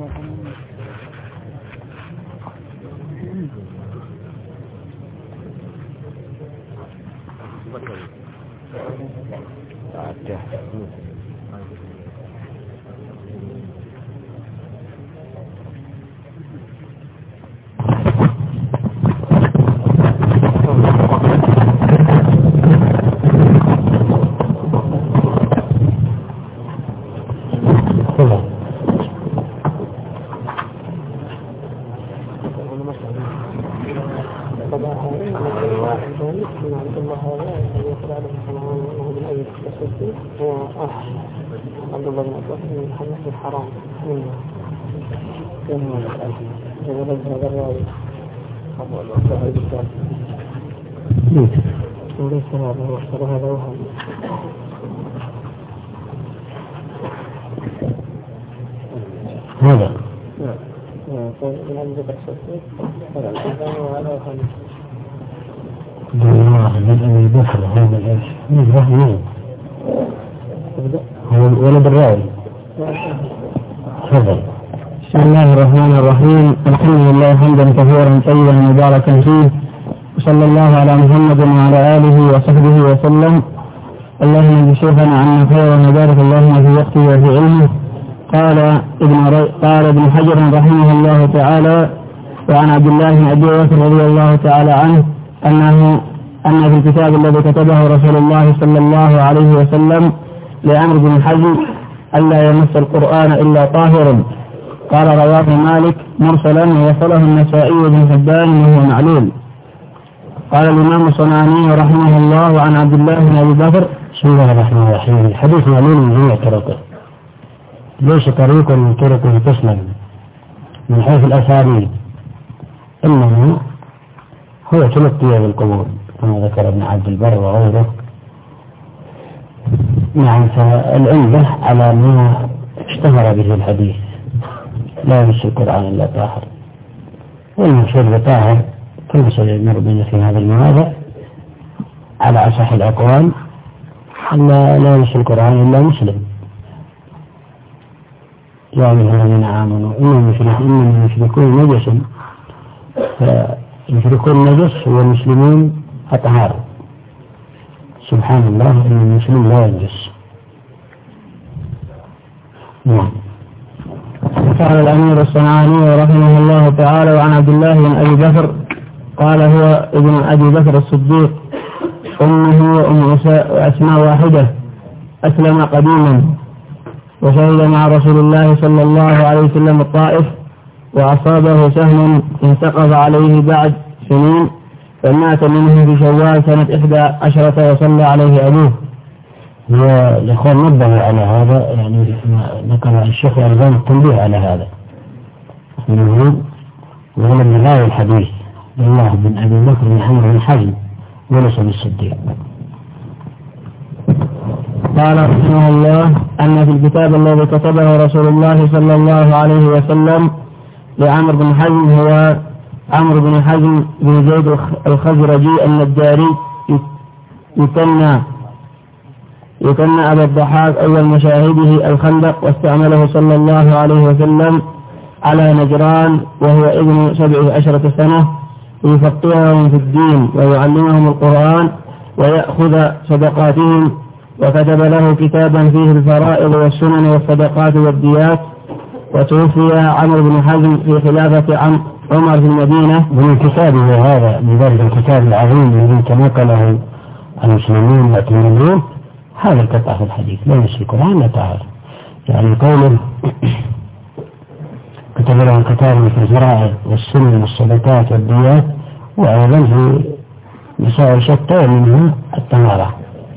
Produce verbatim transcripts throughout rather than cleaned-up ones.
عبد الله بن عباس بن محمد بن حرام كان هو الألف هذا الراوي أبو الوحيد الثالث وليس هذا هو اختار هذا وهم هذا من أبي بكر الصديق هذا الألف وهذا وهم الله من أبي بكر هذا الألف من وهم هو ولد الراوي. تفضل. بسم الله الرحمن الرحيم. الحمد لله حمدا كثيرا طيبا مباركا فيه، وصلى الله على محمد وعلى آله وصحبه وسلم. اللهم اجعل شيخنا عنا خيرا وبارك اللهم في وقته وفي علمه. قال ابن ري... قال ابن حجر رحمه الله تعالى: وعن عبد الله بن أبي بكر رضي الله تعالى عنه أنه أن في الكتاب الذي كتبه رسول الله صلى الله عليه وسلم لعمرو بن حزم ألا يمس القرآن إلا طاهر. قال رواه مالك مرسلا ووصله النسائي بن حبان وهو معلول. قال الإمام الصنعاني رحمه الله عن عبد الله بن أبي بكر: بسم الله الرحمن الرحيم. الحديث معلول من جميع طرقه، ليس طريق من طرقه تسلم من حيث الأساليب، إنه هو تلقي بالقبول كما ذكر ابن عبد البر وغيره. نعم، فالعمدة على ما اشتهر به الحديث لا يمس القرآن إلا طاهر، والمشهور بطاهر كل سيمر بنا في هذا المواضع على أصح الأقوال أن لا يمس القرآن إلا مسلم. يا أيها الذين آمنوا إنما المشركون نجس، فالمشركون نجس والمسلمون أطهار. سبحان الله إن المسلم لا ينجس. نعم. قال الأمير الصنعاني رحمه الله تعالى: وعن عبد الله بن أبي بكر قال هو ابن أبي بكر الصديق، أمه وأم أسماء واحدة، أسلم قديما وشهد مع رسول الله صلى الله عليه وسلم الطائف، وأصابه سهم انتقض عليه بعد سنين، فمات منه في شوال سنة إحدى عشرة وصلى عليه أبوه. والإخوان نبهوا على هذا، يعني ذكر الشيخ الألباني التنبيه على هذا أنه ولم من راوي الحديث الله بن أبي بكر بن عمرو بن حزم وليس بالصديق. قال رحمه الله أن في الكتاب الذي كتبه رسول الله صلى الله عليه وسلم لعمرو بن حزم هو عمرو بن حزم بن زيد الخزرجي النجاري يكنى يكنى أبا الضحاك أول مشاهده الخندق، واستعمله صلى الله عليه وسلم على نجران وهو ابن سبع عشرة سنة ليفقههم في الدين ويعلمهم القرآن ويأخذ صدقاتهم، وكتب له كتابا فيه الفرائض والسنن والصدقات والديات. وتوفي عمرو بن حزم في خلافة عمر في المدينة. من كتابه هذا، من ذلك الكتاب العظيم الذي تنقله المسلمين يعتبرون هذا القطع في الحديث لا يمس القرآن لا طاهر، يعني قوله كتب له الكتاب في الفرائض والسنن والصدقات والديات، وأيضا في مسائل شتى منها الطهارة.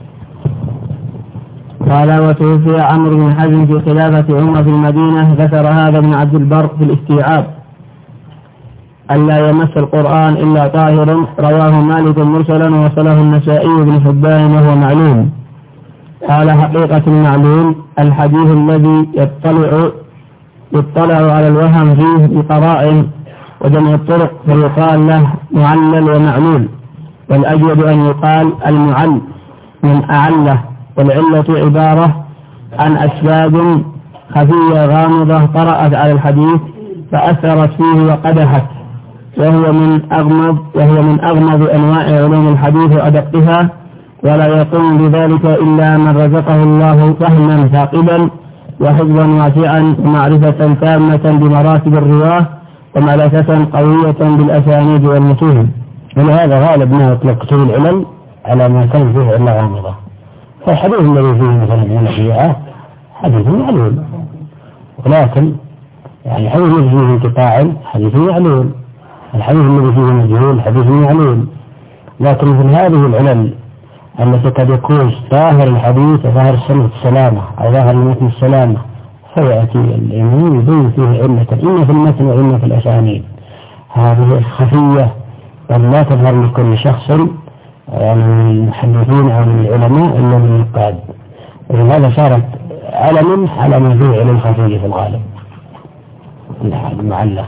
قال: وتوفي عمرو بن حزم في خلافة عمر في المدينة. ذكر هذا ابن عبد البر في الاستيعاب ألا يمس القرآن إلا طاهر. رواه مالك مرسلا ووصله النسائي بن حبان وهو معلوم. قال: حقيقة المعلوم الحديث الذي يطلع يطلع على الوهم فيه بقرائن وجمع الطرق فيقال له معلل ومعلول، والأجود أن يقال المعل من أعله، والعلة عبارة عن أسباب خفية غامضة طرأت على الحديث فأثرت فيه وقدحت، وهو من أغمض وهو من أغمض أنواع علوم الحديث وأدقها، ولا يقوم بذلك إلا من رزقه الله فهما ثاقبا وحفظا واسعا ومعرفة تامة بمراتب الرواة وملكة قوية بالأسانيد والمتون. ولهذا غالب ما يطلق كتب العلل على ما كان فيه علة غامضة. فالحديث الذي فيه مثلا من الشيعة حديث معلول، ولكن يعني حديث الذي فيه انقطاع حديث معلول، الحديث الذي فيه مجهول حديث معلول. لكن مثل هذه العلل التي قد يكون ظاهر الحديث وظاهر السنة السلامة أو ظاهر المتن السلامة، فيأتي الإمام يبين فيه علة إما في المتن وإما في الأسانيد، هذه خفية قد لا تظهر لكل شخص يعني من المحدثين أو من العلماء إلا من النقاد، ولهذا صارت علما على ما فيه علم خفية في الغالب المعلق.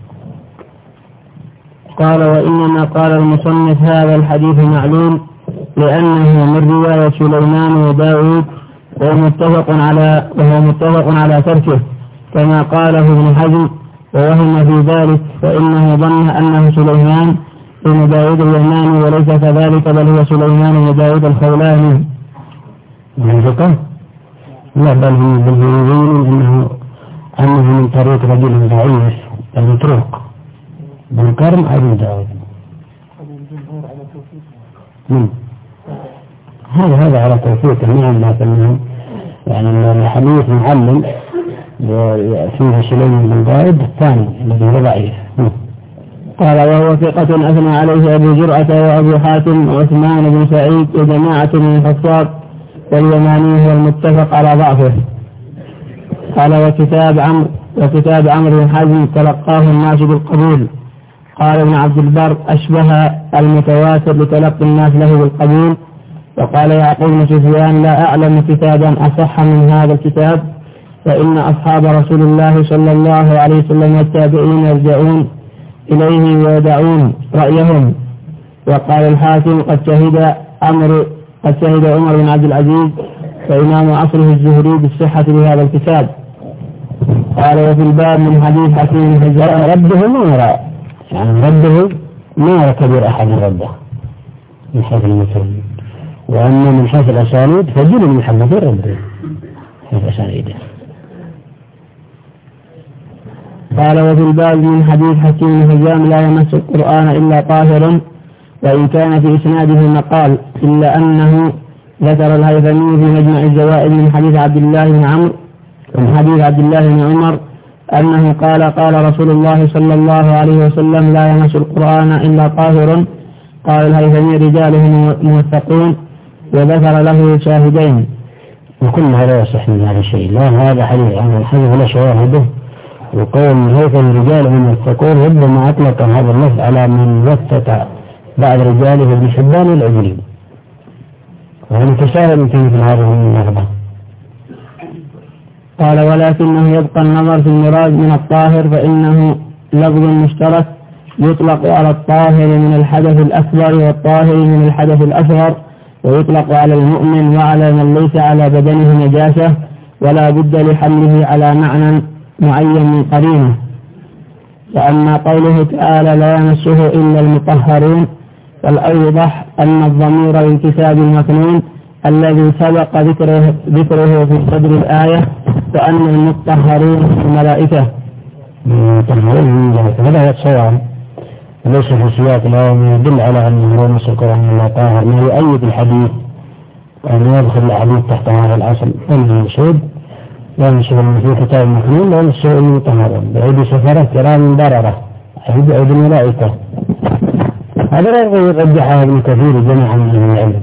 قال وإنما قال المصنف هذا الحديث معلول لأنه من رواية سليمان وداود وهو متفق على وهو متفق على تركه كما قاله ابن حزم، ووهم في ذلك فإنه ظن أنه سليمان بن داود اليماني وليس كذلك، بل هو سليمان بن داود الخولاني. من ذكر لا بل هو بالبيضين أنه أنه من طريق رجل ضعيف المطروق بن كرم أبي داود. من هذا هذا على توفيق نعم، لكنه يعني الحديث معلم فيه سليمان بن داود الثاني الذي هو ضعيف. قال وهو ثقة أثنى عليه أبو جرعة وأبو حاتم وعثمان بن سعيد وجماعة من الحفاظ، واليماني هو المتفق على ضعفه. قال وكتاب عمرو وكتاب عمرو بن حزم تلقاه الناس بالقبول. قال ابن عبد البر أشبه المتواتر لتلقي الناس له بالقبول. وقال يعقوب بن سفيان لا أعلم كتابا أصح من هذا الكتاب، فإن أصحاب رسول الله صلى الله عليه وسلم والتابعين يرجعون إليه ويدعون رأيهم. وقال الحاكم قد شهد عمر قد شهد عمر بن عبد العزيز فإمام عصره الزهري بالصحة بهذا الكتاب. قال وفي الباب من حديث حكيم حجاج رده ما يرى يعني رده ما يرى كبير أحد رده من حيث المثل، وأما من حيث الأسانيد فجل المحدثين رده حيث أسانيده. قال وفي الباب من حديث حكيم هزام لا يمس القرآن إلا طاهر، وإن كان في إسناده مقال إلا أنه ذكر الهيثمي في مجمع الزوائد من حديث عبد الله بن عمرو من حديث عبد الله بن عمر أنه قال قال رسول الله صلى الله عليه وسلم لا يمس القرآن إلا طاهر. قال الهيثمي رجاله موثقون، وذكر له شاهدين. وكل هذا يصح من هذا الشيء، لا هذا حديث عن الحديث ولا شواهده، وقول الهيثمي رجاله موثقون ربما أطلق هذا اللفظ على من وثق بعض رجاله ابن حبان العجلي، وهذا تساهل في مثل هذه اللفظة. قال ولكنه يبقى النظر في المراد من الطاهر، فإنه لفظ مشترك يطلق على الطاهر من الحدث الأكبر والطاهر من الحدث الأصغر، ويطلق على المؤمن وعلى من ليس على بدنه نجاسة، ولا بد لحمله على معنى معين من قرينه. وأما قوله تعالى لا يمسه إلا المطهرون، فالأوضح أن الضمير للكتاب المكنون الذي سبق ذكره, ذكره في صدر الآية، فأن المطهرون الملائكة. هذا يتصور ليس في سياق الآية يدل على أنه لا يمس القرآن إلا طاهر، ما يؤيد الحديث وأن يدخل الحديث تحت هذا الأصل المقصود لا يمسه في كتاب المكنون لا يمسه إلا المطهرون بعيد سفرة كرام بررة عيد عيد الملائكة. هذا لا يرجحها ابن كثير جميعا من العلم.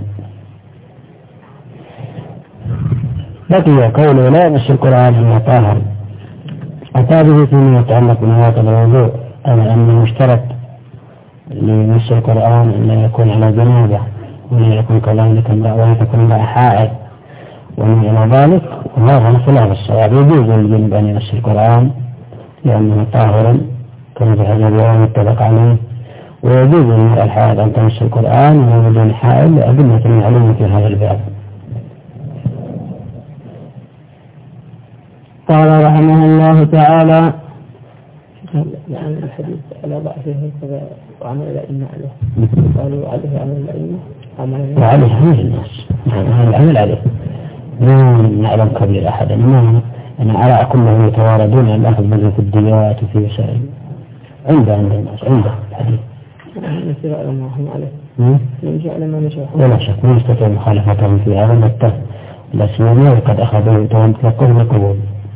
بقي قوله لا يمس القرآن إلا طاهر، أتى به فيما يتعلق بنواقض الوضوء، أي أن المشترك لمس القرآن أن يكون على جنابه، وأن يكون كذلك وأن تكون له حائط ومن إلى ذلك، وهذا خلاف الصواب. يجوز للجنب أن يمس القرآن لأنه طاهر كما في حديث متفق عليه، ويجوز للمرأة الحائض أن تمس القرآن وهو بدون حائل لأدلة معلومة في هذا الباب. قال رحمه الله تعالى: يعني الحديث على ضعفه كذا وعمل الأئمة عليه، قالوا عليه عمل الأئمة عمل وعليه عمل الناس، نعم العمل عليه، ما نعلم كبير أحدا، ما أنا أرى كلهم يتواردون عن الأخذ منه في الديات وفي وسائل عنده عند الناس عنده الحديث. نسير على ما هم عليه، نمشي على ما نشاء. ولا شك ما يستطيع مخالفتهم في هذا المتفق، لا سيما وقد أخذوا تلقوه بقبول.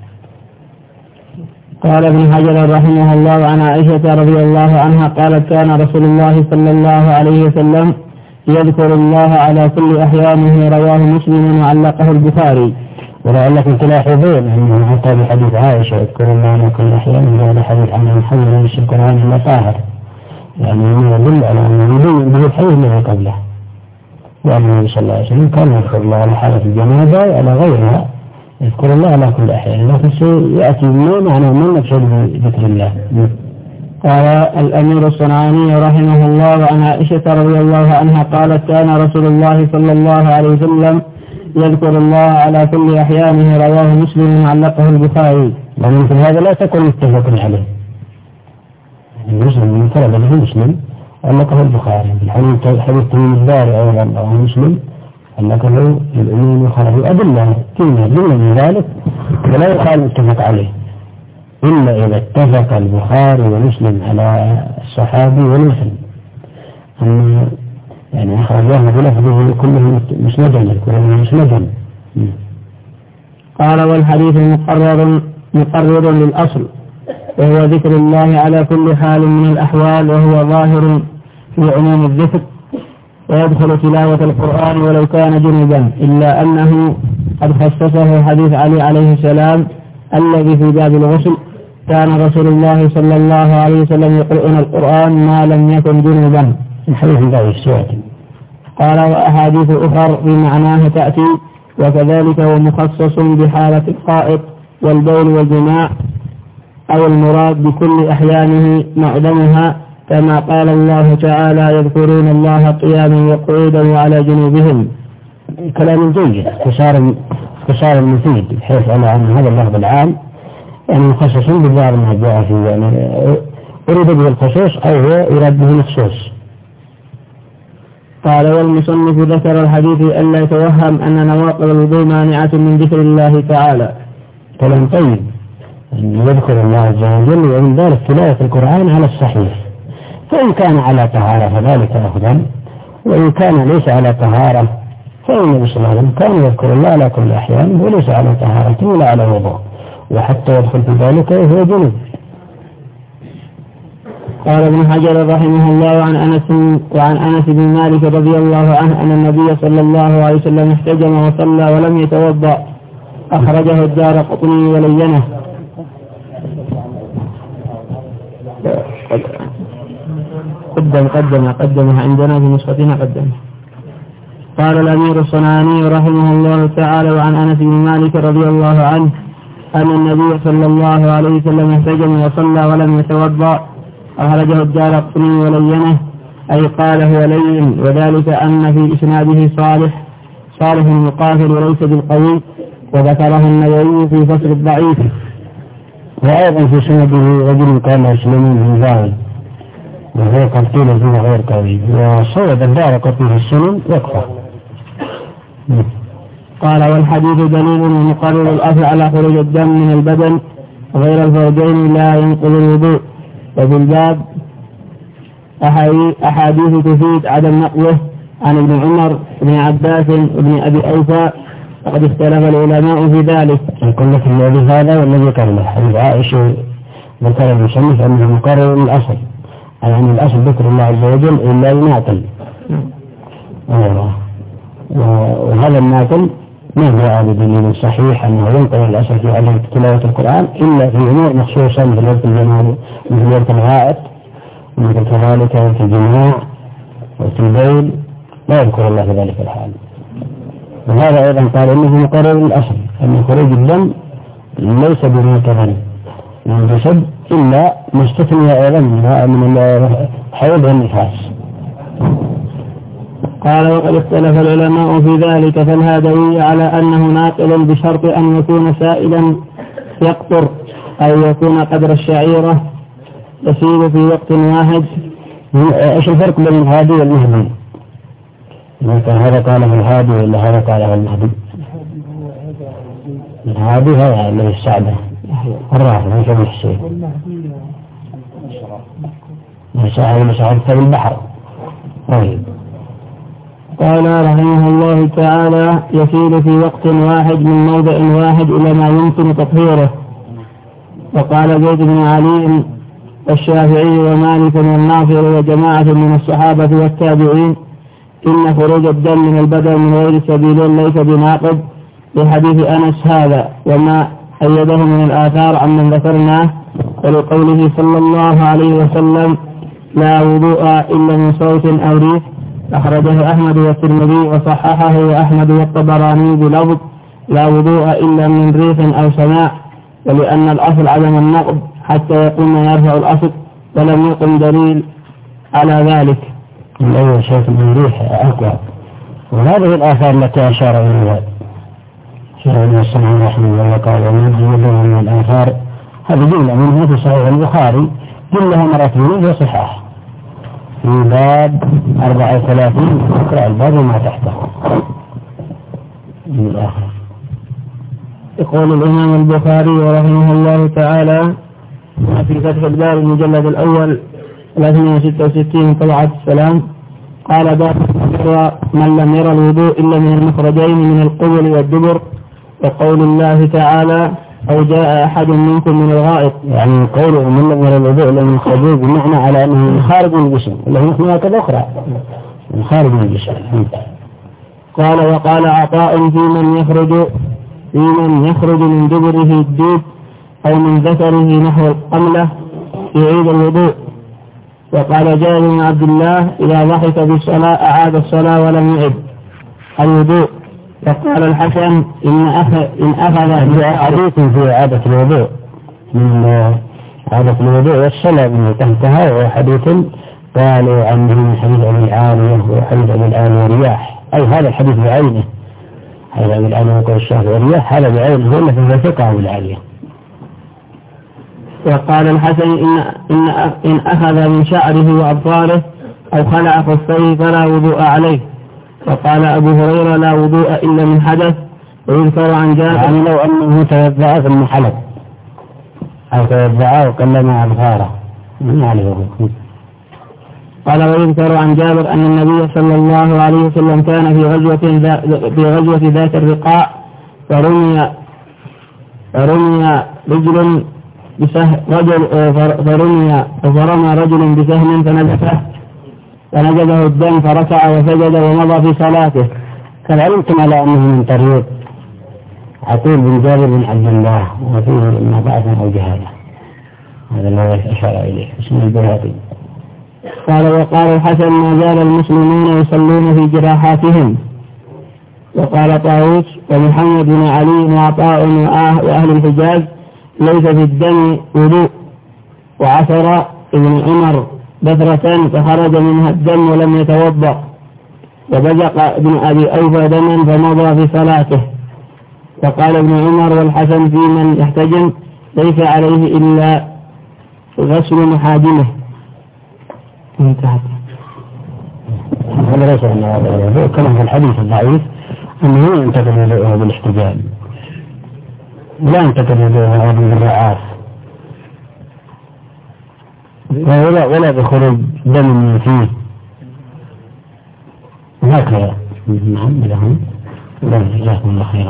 قال ابن حجر رحمه الله عن عائشة رضي الله عنها قالت: كان رسول الله صلى الله عليه وسلم يذكر الله على كل أحيانه، رواه مسلم وعلقه البخاري. ولعلكم تلاحظون أنه حتى بحديث عائشة يذكر الله على كل أحيانه، هذا حديث عن محمد بن القرآن إلا طاهر، يعني يدل على أنه يدل به الحديث الذي قبله، وأن النبي صلى الله عليه وسلم كان يذكر الله على حالة الجنازة وعلى غيرها، يذكر الله على كل أحيان، لكن سيأتي ما معنى من نفسه بذكر الله. قال الأمير الصنعاني رحمه الله عن عائشة رضي الله عنها قالت: كان رسول الله صلى الله عليه وسلم يذكر الله على كل أحيانه، رواه مسلم وعلقه البخاري. ومن هذا لا تكون متفق عليه، مسلم من فرد به مسلم علقه البخاري. الحديث حديث تميم الداري أيضا رواه مسلم علقه الإمام البخاري. أدلة كلمة جملة من ذلك ولا يقال متفق عليه إلا إذا اتفق البخاري ومسلم على الصحابي والمسلم، أما يعني أخرجاه بلفظه كله مسندا كله مسندا. قال: والحديث مقرر مقرر للأصل، وهو ذكر الله على كل حال من الأحوال، وهو ظاهر في عموم الذكر، ويدخل تلاوة القرآن ولو كان جنبا، إلا أنه قد خصصه حديث علي عليه السلام الذي في باب الغسل: كان رسول الله صلى الله عليه وسلم يقرؤون القرآن ما لم يكن جنبا. الحديث ضعيف سيأتي. قال: وأحاديث أخر بمعناه تأتي، وكذلك هو مخصص بحالة القائط والبول والجماع، أو المراد بكل أحيانه معدمها، كما قال الله تعالى: يذكرون الله قياما وقعودا وعلى جنوبهم. كلام جيد، اختصار اختصار مفيد، بحيث على أن هذا اللفظ العام يعني مخصص ببعض ما جاء فيه، يعني أريد به الخصوص أو يراد به الخصوص. قال: والمصنف ذكر الحديث ألا يتوهم أن نواقض الوضوء مانعة من ذكر الله تعالى. كلام طيب، أن يذكر الله عز وجل ومن ذلك تلاوة القرآن على الصحيح، فإن كان على طهارة فذلك أفضل، وإن كان ليس على طهارة فإن النبي صلى الله عليه وسلم كان يذكر الله على كل أحيان وليس على طهارة ولا على وضوء، وحتى يدخل في ذلك وهو جنوب. قال ابن حجر رحمه الله عن أنس وعن أنس بن مالك رضي الله عنه أن النبي صلى الله عليه وسلم احتجم وصلى ولم يتوضأ، أخرجه الدارقطني ولينه. قدم قدم قدمها عندنا في نسختنا قدم. قال الأمير الصنعاني رحمه الله تعالى وعن أنس بن مالك رضي الله عنه أن النبي صلى الله عليه وسلم احتجم وصلى ولم يتوضأ، أخرجه الدارقطني ولينه، أي قال هو لين، وذلك أن في إسناده صالح صالح المقاتل وليس بالقوي، وذكره النووي في فصل الضعيف. وأيضا في سنده رجل كان يسلمون من ذلك وهو قتيل فيه غير قوي، وصوت الدارقطني في السنن يكفى. قال: والحديث دليل ومقرر الأصل على خروج الدم من البدن غير الفرجين لا ينقض الوضوء. وفي الباب أحاديث تفيد عدم نقضه عن ابن عمر بن عباس وابن أبي أوفى، وقد اختلف العلماء في ذلك. يقول لك الذي هذا والذي كرمه حديث عائشة ذكر المصنف أنه مقرر الأصل، يعني الأصل ذكر الله عز وجل إلا يناقل، وهذا الناقل ما جاء بدليل صحيح أنه ينقل الأصل في علم تلاوة القرآن إلا في أمور مخصوصة مثل وقت الجمال مثل وقت الغائط ومثل كذلك وقت الجماع وقت البول لا يذكر الله في ذلك الحال. وهذا أيضا قال إنه مقرر الأصل أن خروج الدم ليس بمعتبر من الجسد إلا مستثنى أيضا من الحيض والنفاس. قال: وقد اختلف العلماء في ذلك، فالهادوي على أنه ناقل بشرط أن يكون سائلا يقطر أو يكون قدر الشعيرة يسيل في وقت واحد. ايش الفرق بين الهادي والمهدي؟ هذا قاله الهادي ولا هذا قاله المهدي؟ الهادي هذا الذي السعدة الراحل ما يسمى الشيء مساعد مساعد في البحر. طيب. قال رحمه الله تعالى يسيل في وقت واحد من موضع واحد إلى ما يمكن تطهيره. وقال زيد بن علي الشافعي ومالك والناصر وجماعة من الصحابة والتابعين إن خروج الدم من البدن من غير سبيل ليس بناقض لحديث أنس هذا وما أيده من الآثار عن من ذكرناه ولقوله صلى الله عليه وسلم لا وضوء إلا من صوت أو ريح. أخرجه أحمد والترمذي وصححه وأحمد والطبراني بلفظ لا وضوء إلا من ريح أو سماع، ولأن الأصل عدم النقض حتى يقوم يرفع الأصل ولم يقم دليل على ذلك. الأول شيء من ريح أقوى، وهذه الآثار التي أشار إليها شيخ الإسلام رحمه الله قال ومن من الآثار هذه جملة منها في صحيح البخاري كلها مرتين في صحاح في باب أربعة وثلاثين اقرأ الباب وما تحته من الآخر. يقول الإمام البخاري رحمه الله تعالى في فتح الباب المجلد الأول ثلاثمائة وستة وستين طبعة السلام قال باب من لم يرى الوضوء إلا من المخرجين من القبل والدبر، وقول الله تعالى أو جاء أحد منكم من الغائط، يعني قوله من لم يرى الوضوء إلا من المخرجين بمعنى على أنه خارج من الجسم اللي هي مواكب أخرى خارج من الجسم. قال وقال عطاء في من يخرج في من يخرج من دبره الدود أو من ذكره نحو القملة يعيد الوضوء. وقال جابر بن عبد الله إذا ضحك بالصلاة أعاد الصلاة ولم يعد الوضوء. فقال الحسن إن أخذ إن أخذ حديث في إعادة الوضوء من إعادة الوضوء والصلاة من تحتها، وحديث قالوا عنه من حديث أبي العالية وحديث أبي العالية رياح، أي هذا الحديث بعينه هذا أبي العالية وقال الشافعي رياح هذا بعينه ولا في ثقة أبي العالية. وقال الحسن إن إن إن أخذ من شعره وأبطاله أو خلع خفيه فلا وضوء عليه. وقال أبو هريرة لا وضوء إلا من حدث. ويذكر عن جابر يعني لو أنه توضأ ثم حلق أو توضأ وكلم أبصاره ما عليه وضوء. قال ويذكر عن جابر أن النبي صلى الله عليه وسلم كان في غزوة في غزوة ذات الرقاع فرمي فرمي رجل بسهم رجل فرمي فرمى رجل بسهم فنزفه فنجده الدم فركع وسجد ومضى في صلاته. كان علمتم على أنه من طريق عقيل بن جابر بن عبد الله وفيه إما ضعفا أو جهالة، هذا الذي أشار إليه اسمه البيهقي. قال وقال الحسن ما زال المسلمون يصلون في جراحاتهم. وقال طاووس ومحمد بن علي وعطاء وأهل الحجاز ليس في الدم وضوء. وعثر ابن عمر بثرة فخرج منها الدم ولم يتوضأ، وبزق ابن أبي أوفى دما فمضى في صلاته. فقال ابن عمر والحسن في من يحتجم ليس عليه إلا غسل محاجمه. انتهت. هذا ليس أنه كما في الحديث الضعيف أنه ينتقل إليه بالاحتجام لا ينتقل إليه بالرعاف ولا ولا بخروج دم من فيه هكذا. نعم لهم جزاكم الله خيرا.